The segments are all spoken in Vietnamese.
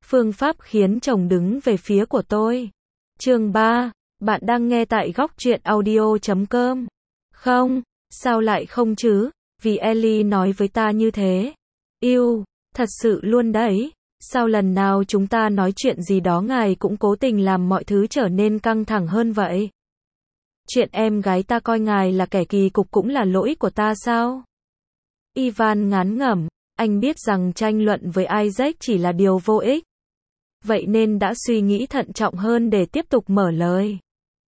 phương pháp khiến chồng đứng về phía của tôi. Chương 3. Bạn đang nghe tại góc truyện audio.com. Không, sao lại không chứ, vì Ellie nói với ta như thế. Yêu, thật sự luôn đấy. Sao lần nào chúng ta nói chuyện gì đó ngài cũng cố tình làm mọi thứ trở nên căng thẳng hơn vậy? Chuyện em gái ta coi ngài là kẻ kỳ cục cũng là lỗi của ta sao? Ivan ngán ngẩm, anh biết rằng tranh luận với Isaac chỉ là điều vô ích. Vậy nên đã suy nghĩ thận trọng hơn để tiếp tục mở lời.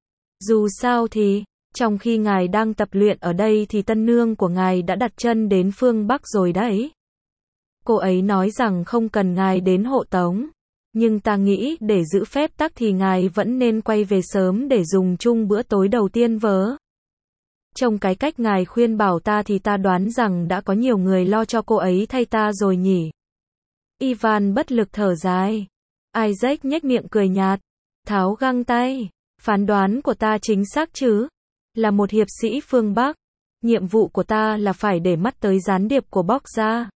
Dù sao thì, trong khi ngài đang tập luyện ở đây thì tân nương của ngài đã đặt chân đến phương Bắc rồi đấy. Cô ấy nói rằng không cần ngài đến hộ tống. Nhưng ta nghĩ để giữ phép tắc thì ngài vẫn nên quay về sớm để dùng chung bữa tối đầu tiên vớ. Trong cái cách ngài khuyên bảo ta thì ta đoán rằng đã có nhiều người lo cho cô ấy thay ta rồi nhỉ. Ivan bất lực thở dài. Isaac nhếch miệng cười nhạt. Tháo găng tay. Phán đoán của ta chính xác chứ. Là một hiệp sĩ phương Bắc. Nhiệm vụ của ta là phải để mắt tới gián điệp của Bóc ra.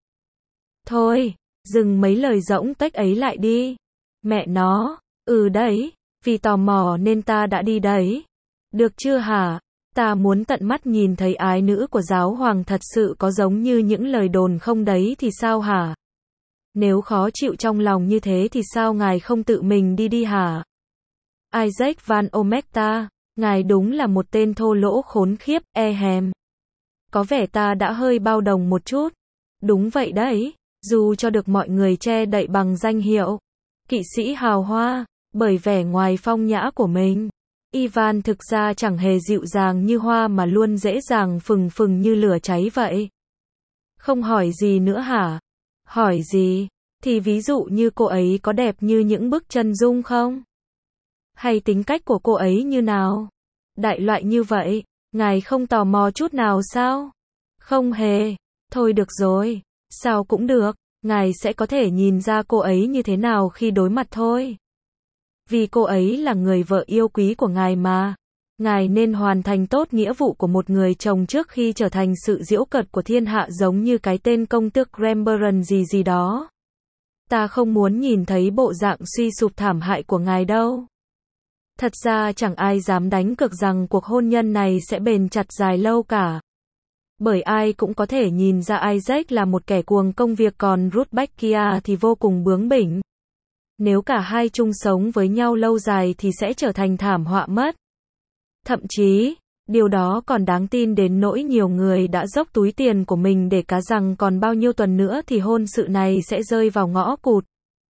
Thôi, dừng mấy lời rỗng tuếch ấy lại đi. Mẹ nó, đấy, vì tò mò nên ta đã đi đấy. Được chưa hả? Ta muốn tận mắt nhìn thấy ái nữ của giáo hoàng thật sự có giống như những lời đồn không đấy thì sao hả? Nếu khó chịu trong lòng như thế thì sao ngài không tự mình đi hả? Isaac Van Omekta, ngài đúng là một tên thô lỗ khốn khiếp, hèm. Có vẻ ta đã hơi bao đồng một chút. Đúng vậy đấy, dù cho được mọi người che đậy bằng danh hiệu kỵ sĩ hào hoa, bởi vẻ ngoài phong nhã của mình. Ivan thực ra chẳng hề dịu dàng như hoa mà luôn dễ dàng phừng phừng như lửa cháy vậy. Không hỏi gì nữa hả? Hỏi gì? Thì ví dụ như cô ấy có đẹp như những bức chân dung không? Hay tính cách của cô ấy như nào? Đại loại như vậy, ngài không tò mò chút nào sao? Không hề. Thôi được rồi, sao cũng được, ngài sẽ có thể nhìn ra cô ấy như thế nào khi đối mặt thôi. Vì cô ấy là người vợ yêu quý của ngài mà. Ngài nên hoàn thành tốt nghĩa vụ của một người chồng trước khi trở thành sự giễu cợt của thiên hạ giống như cái tên công tước Grambaron gì đó. Ta không muốn nhìn thấy bộ dạng suy sụp thảm hại của ngài đâu. Thật ra chẳng ai dám đánh cược rằng cuộc hôn nhân này sẽ bền chặt dài lâu cả. Bởi ai cũng có thể nhìn ra Isaac là một kẻ cuồng công việc còn Ruth Bakia thì vô cùng bướng bỉnh. Nếu cả hai chung sống với nhau lâu dài thì sẽ trở thành thảm họa mất. Thậm chí, điều đó còn đáng tin đến nỗi nhiều người đã dốc túi tiền của mình để cá rằng còn bao nhiêu tuần nữa thì hôn sự này sẽ rơi vào ngõ cụt.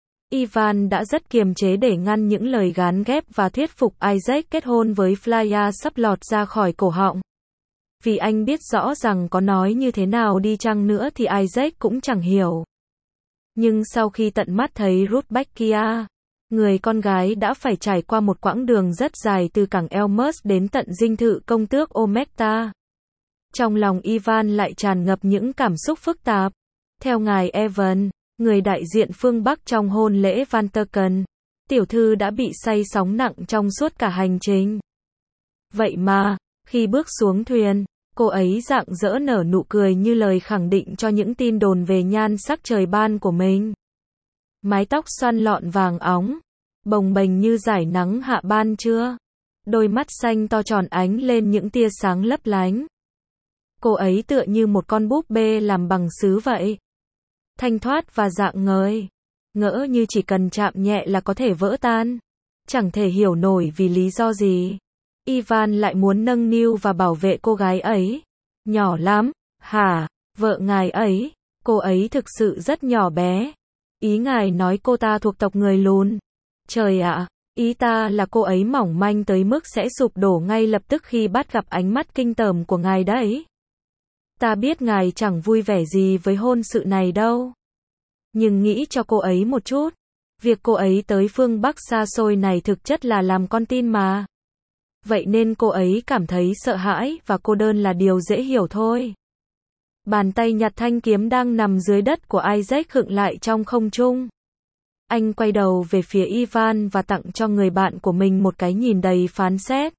Ivan đã rất kiềm chế để ngăn những lời gán ghép và thuyết phục Isaac kết hôn với Flya sắp lọt ra khỏi cổ họng. Vì anh biết rõ rằng có nói như thế nào đi chăng nữa thì Isaac cũng chẳng hiểu. Nhưng sau khi tận mắt thấy Ruth Bakia, người con gái đã phải trải qua một quãng đường rất dài từ cảng Elmhurst đến tận dinh thự công tước Omekta. Trong lòng Ivan lại tràn ngập những cảm xúc phức tạp. Theo ngài Evan, người đại diện phương Bắc trong hôn lễ Vanterken, tiểu thư đã bị say sóng nặng trong suốt cả hành trình. Vậy mà, khi bước xuống thuyền, cô ấy rạng rỡ nở nụ cười như lời khẳng định cho những tin đồn về nhan sắc trời ban của mình. Mái tóc xoăn lọn vàng óng, bồng bềnh như dải nắng hạ ban trưa. Đôi mắt xanh to tròn ánh lên những tia sáng lấp lánh. Cô ấy tựa như một con búp bê làm bằng sứ vậy. Thanh thoát và rạng ngời. Ngỡ như chỉ cần chạm nhẹ là có thể vỡ tan. Chẳng thể hiểu nổi vì lý do gì. Ivan lại muốn nâng niu và bảo vệ cô gái ấy. Nhỏ lắm, hả? Vợ ngài ấy, cô ấy thực sự rất nhỏ bé. Ý ngài nói cô ta thuộc tộc người lùn. Trời ạ, ý ta là cô ấy mỏng manh tới mức sẽ sụp đổ ngay lập tức khi bắt gặp ánh mắt kinh tởm của ngài đấy. Ta biết ngài chẳng vui vẻ gì với hôn sự này đâu. Nhưng nghĩ cho cô ấy một chút. Việc cô ấy tới phương Bắc xa xôi này thực chất là làm con tin mà. Vậy nên cô ấy cảm thấy sợ hãi và cô đơn là điều dễ hiểu thôi. Bàn tay nhặt thanh kiếm đang nằm dưới đất của Isaac khựng lại trong không trung. Anh quay đầu về phía Ivan và tặng cho người bạn của mình một cái nhìn đầy phán xét.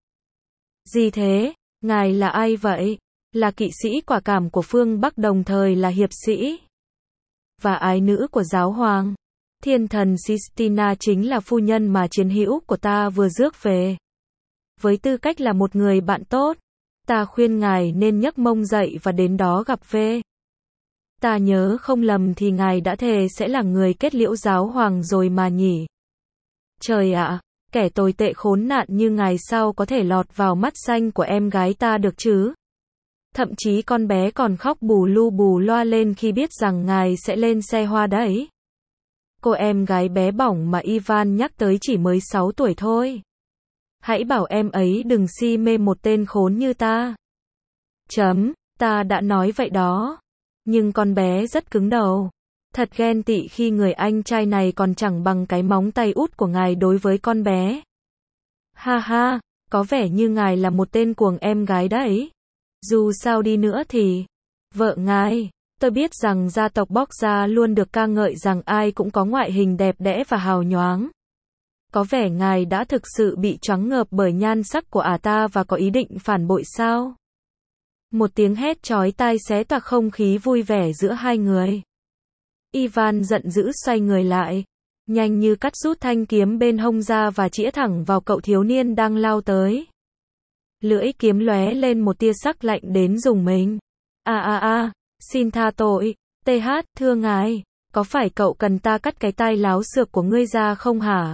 Gì thế? Ngài là ai vậy? Là kỵ sĩ quả cảm của phương Bắc đồng thời là hiệp sĩ. Và ái nữ của giáo hoàng. Thiên thần Sistina chính là phu nhân mà chiến hữu của ta vừa rước về. Với tư cách là một người bạn tốt, ta khuyên ngài nên nhấc mông dậy và đến đó gặp về. Ta nhớ không lầm thì ngài đã thề sẽ là người kết liễu giáo hoàng rồi mà nhỉ. Trời ạ, kẻ tồi tệ khốn nạn như ngài sao có thể lọt vào mắt xanh của em gái ta được chứ? Thậm chí con bé còn khóc bù lu bù loa lên khi biết rằng ngài sẽ lên xe hoa đấy. Cô em gái bé bỏng mà Ivan nhắc tới chỉ mới 6 tuổi thôi. Hãy bảo em ấy đừng si mê một tên khốn như ta. Ta đã nói vậy đó. Nhưng con bé rất cứng đầu. Thật ghen tị khi người anh trai này còn chẳng bằng cái móng tay út của ngài đối với con bé. Ha ha, có vẻ như ngài là một tên cuồng em gái đấy. Dù sao đi nữa thì, vợ ngài, tôi biết rằng gia tộc Borgia luôn được ca ngợi rằng ai cũng có ngoại hình đẹp đẽ và hào nhoáng. Có vẻ ngài đã thực sự bị choáng ngợp bởi nhan sắc của ả ta và có ý định phản bội sao? Một tiếng hét chói tai xé toạc không khí vui vẻ giữa hai người. Ivan giận dữ xoay người lại, nhanh như cắt rút thanh kiếm bên hông ra và chĩa thẳng vào cậu thiếu niên đang lao tới. Lưỡi kiếm lóe lên một tia sắc lạnh đến rùng mình. Xin tha tội, thưa ngài, có phải cậu cần ta cắt cái tai láo xược của ngươi ra không hả?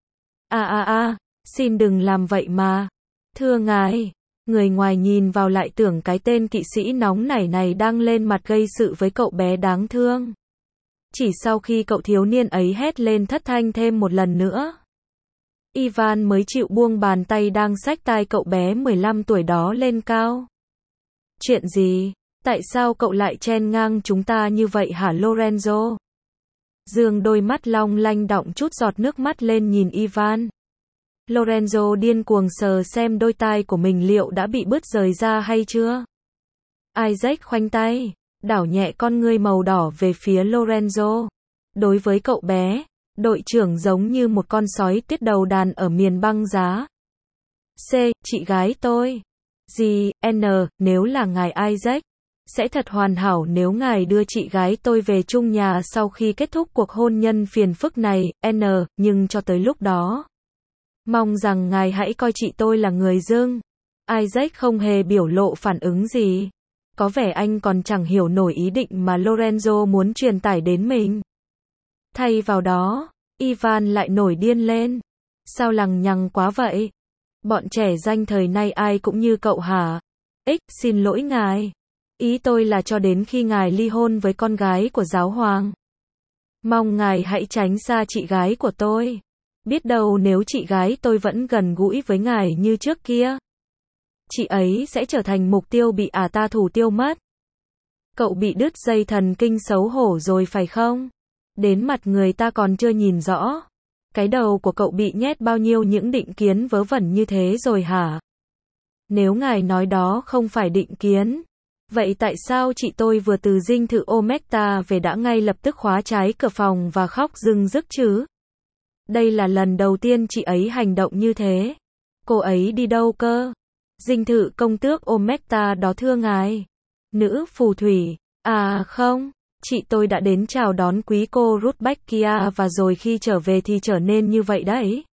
Xin đừng làm vậy mà. Thưa ngài, người ngoài nhìn vào lại tưởng cái tên kỵ sĩ nóng nảy này đang lên mặt gây sự với cậu bé đáng thương. Chỉ sau khi cậu thiếu niên ấy hét lên thất thanh thêm một lần nữa, Ivan mới chịu buông bàn tay đang xách tai cậu bé 15 tuổi đó lên cao. Chuyện gì? Tại sao cậu lại chen ngang chúng ta như vậy hả Lorenzo? Dương đôi mắt long lanh đọng chút giọt nước mắt lên nhìn Ivan. Lorenzo điên cuồng sờ xem đôi tai của mình liệu đã bị bứt rời ra hay chưa. Isaac khoanh tay, đảo nhẹ con ngươi màu đỏ về phía Lorenzo. Đối với cậu bé, đội trưởng giống như một con sói tuyết đầu đàn ở miền băng giá. Chị gái tôi. Nếu là ngài Isaac, sẽ thật hoàn hảo nếu ngài đưa chị gái tôi về chung nhà sau khi kết thúc cuộc hôn nhân phiền phức này, nhưng cho tới lúc đó, mong rằng ngài hãy coi chị tôi là người dưng. Isaac không hề biểu lộ phản ứng gì. Có vẻ anh còn chẳng hiểu nổi ý định mà Lorenzo muốn truyền tải đến mình. Thay vào đó, Ivan lại nổi điên lên. Sao lằng nhằng quá vậy? Bọn trẻ danh thời nay ai cũng như cậu hả? Xin lỗi ngài. Ý tôi là cho đến khi ngài ly hôn với con gái của giáo hoàng. Mong ngài hãy tránh xa chị gái của tôi. Biết đâu nếu chị gái tôi vẫn gần gũi với ngài như trước kia, chị ấy sẽ trở thành mục tiêu bị ta thủ tiêu mất. Cậu bị đứt dây thần kinh xấu hổ rồi phải không? Đến mặt người ta còn chưa nhìn rõ. Cái đầu của cậu bị nhét bao nhiêu những định kiến vớ vẩn như thế rồi hả? Nếu ngài nói đó không phải định kiến, vậy tại sao chị tôi vừa từ dinh thự Omecta về đã ngay lập tức khóa trái cửa phòng và khóc rưng rức chứ? Đây là lần đầu tiên chị ấy hành động như thế. Cô ấy đi đâu cơ? Dinh thự công tước Omecta đó thưa ngài. Nữ phù thủy. Không, chị tôi đã đến chào đón quý cô Rudbeckia và rồi khi trở về thì trở nên như vậy đấy.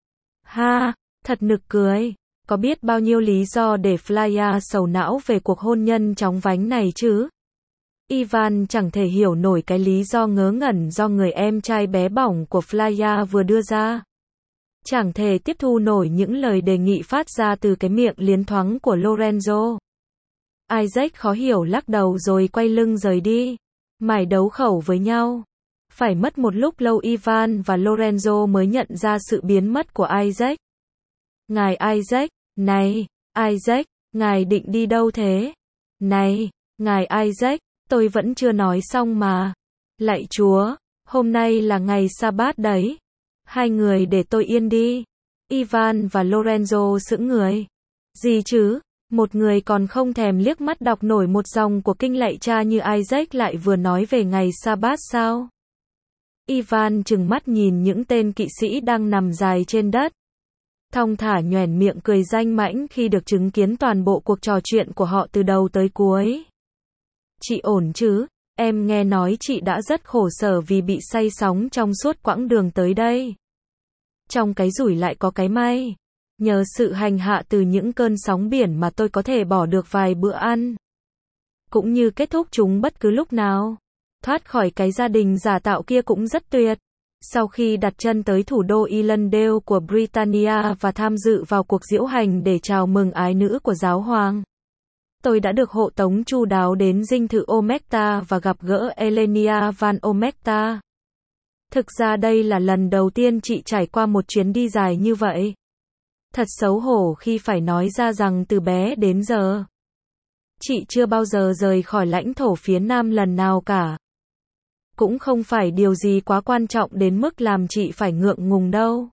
Thật nực cười. Có biết bao nhiêu lý do để Flya sầu não về cuộc hôn nhân chóng vánh này chứ? Ivan chẳng thể hiểu nổi cái lý do ngớ ngẩn do người em trai bé bỏng của Flya vừa đưa ra. Chẳng thể tiếp thu nổi những lời đề nghị phát ra từ cái miệng liến thoáng của Lorenzo. Isaac khó hiểu lắc đầu rồi quay lưng rời đi. Mải đấu khẩu với nhau. Phải mất một lúc lâu Ivan và Lorenzo mới nhận ra sự biến mất của Isaac. Ngài Isaac, này, Isaac, ngài định đi đâu thế? Này, ngài Isaac, tôi vẫn chưa nói xong mà. Lạy Chúa, hôm nay là ngày Sa-bát đấy. Hai người để tôi yên đi. Ivan và Lorenzo sững người. Gì chứ? Một người còn không thèm liếc mắt đọc nổi một dòng của kinh lạy cha như Isaac lại vừa nói về ngày Sa-bát sao? Ivan trừng mắt nhìn những tên kỵ sĩ đang nằm dài trên đất. Thong thả nhoẻn miệng cười danh mãnh khi được chứng kiến toàn bộ cuộc trò chuyện của họ từ đầu tới cuối. Chị ổn chứ? Em nghe nói chị đã rất khổ sở vì bị say sóng trong suốt quãng đường tới đây. Trong cái rủi lại có cái may. Nhờ sự hành hạ từ những cơn sóng biển mà tôi có thể bỏ được vài bữa ăn. Cũng như kết thúc chúng bất cứ lúc nào. Thoát khỏi cái gia đình giả tạo kia cũng rất tuyệt. Sau khi đặt chân tới thủ đô Irlandale của Britannia và tham dự vào cuộc diễu hành để chào mừng ái nữ của giáo hoàng, tôi đã được hộ tống chu đáo đến dinh thự Omecta và gặp gỡ Elenia van Omecta. Thực ra đây là lần đầu tiên chị trải qua một chuyến đi dài như vậy. Thật xấu hổ khi phải nói ra rằng từ bé đến giờ, chị chưa bao giờ rời khỏi lãnh thổ phía Nam lần nào cả. Cũng không phải điều gì quá quan trọng đến mức làm chị phải ngượng ngùng đâu.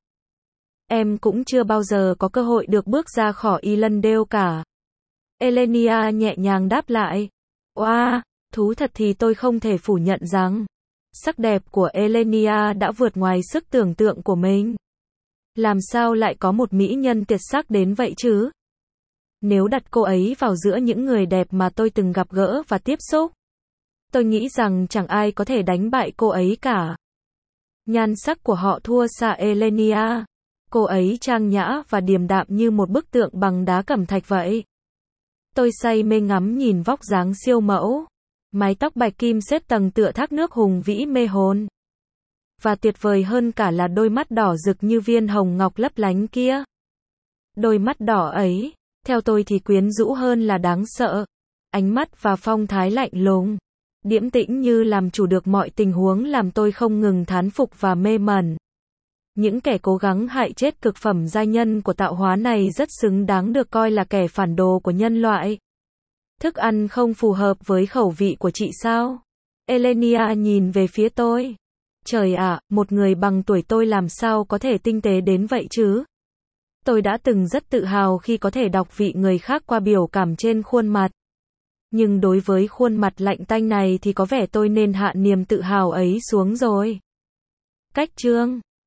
Em cũng chưa bao giờ có cơ hội được bước ra khỏi Irlandale cả. Elenia nhẹ nhàng đáp lại. Oa, thú thật thì tôi không thể phủ nhận rằng sắc đẹp của Elenia đã vượt ngoài sức tưởng tượng của mình. Làm sao lại có một mỹ nhân tuyệt sắc đến vậy chứ? Nếu đặt cô ấy vào giữa những người đẹp mà tôi từng gặp gỡ và tiếp xúc, tôi nghĩ rằng chẳng ai có thể đánh bại cô ấy cả. Nhan sắc của họ thua xa Elenia. Cô ấy trang nhã và điềm đạm như một bức tượng bằng đá cẩm thạch vậy. Tôi say mê ngắm nhìn vóc dáng siêu mẫu, mái tóc bạch kim xếp tầng tựa thác nước hùng vĩ mê hồn. Và tuyệt vời hơn cả là đôi mắt đỏ rực như viên hồng ngọc lấp lánh kia. Đôi mắt đỏ ấy, theo tôi thì quyến rũ hơn là đáng sợ. Ánh mắt và phong thái lạnh lùng, điềm tĩnh như làm chủ được mọi tình huống làm tôi không ngừng thán phục và mê mẩn. Những kẻ cố gắng hại chết cực phẩm giai nhân của tạo hóa này rất xứng đáng được coi là kẻ phản đồ của nhân loại. Thức ăn không phù hợp với khẩu vị của chị sao? Elenia nhìn về phía tôi. Trời ạ, một người bằng tuổi tôi làm sao có thể tinh tế đến vậy chứ? Tôi đã từng rất tự hào khi có thể đọc vị người khác qua biểu cảm trên khuôn mặt. Nhưng đối với khuôn mặt lạnh tanh này thì có vẻ tôi nên hạ niềm tự hào ấy xuống rồi. Cách chương